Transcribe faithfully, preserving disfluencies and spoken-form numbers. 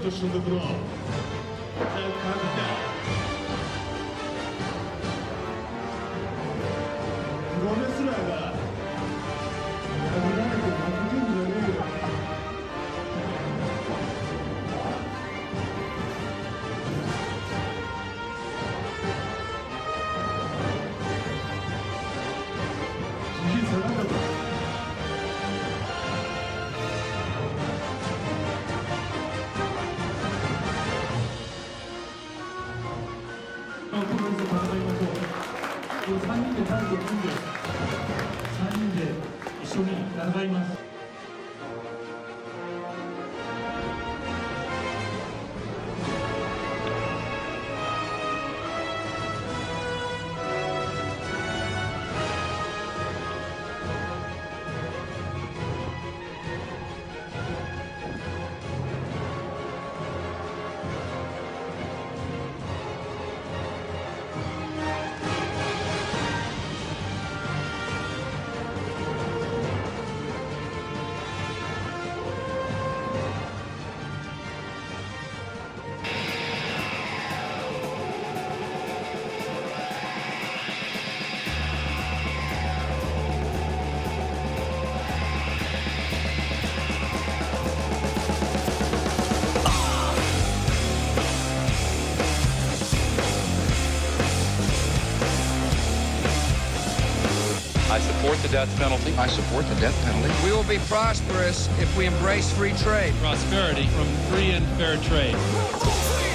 pushing the ground. Now calm down. プロレスラーが殴られて負けてんじゃねえよ。次下がったぞ。あ、この人戦いましょう。さんにんでタッグを組んでさんにんで一緒に戦います。 I support the death penalty. I support the death penalty. We will be prosperous if we embrace free trade. Prosperity from free and fair trade.